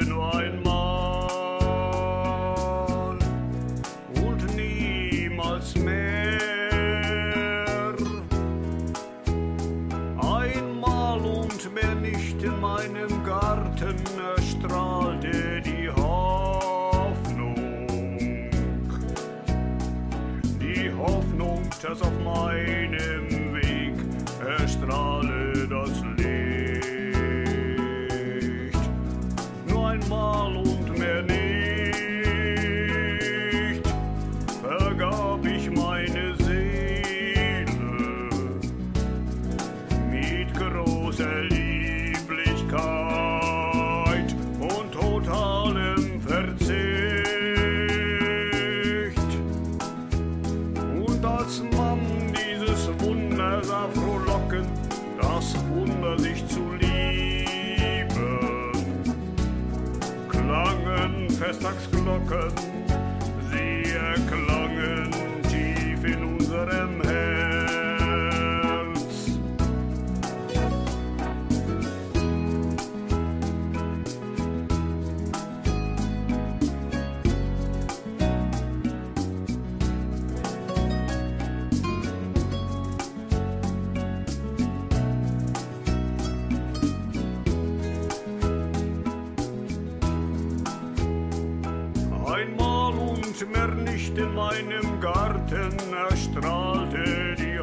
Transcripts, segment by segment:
lebte nur einmal und niemals mehr. Einmal und mehr nicht in meinem Garten erstrahlte die Hoffnung, dass auf meinem Weg erstrahle das Licht. Nur einmal und mehr nicht vergab ich meine Seele mit großer Lieblichkeit und totalem Verzicht. Als Mann dieses Wunder sah frohlocken, das Wunder sich zu lieben, klangen Festtagsglocken, sie erklangen tief in unserem Herz. Einmal und mehr nicht in meinem Garten erstrahlte die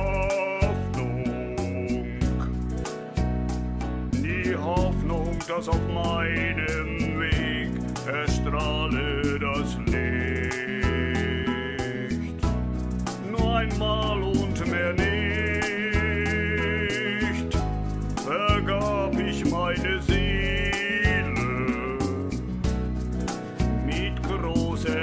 Hoffnung, dass auf meinem Weg erstrahle das Licht. Nur einmal und mehr nicht vergab ich meine Seele mit großer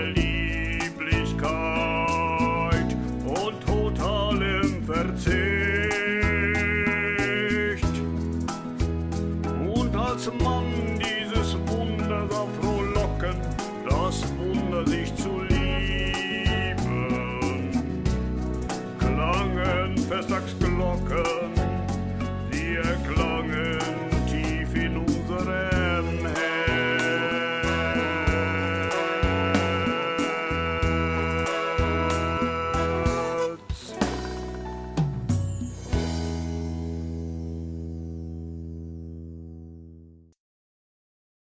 Lieblichkeit und totalem Verzicht. Und als Mann dieses Wunder sah frohlocken, das Wunder sich zu lieben, klangen Festtagsglocken,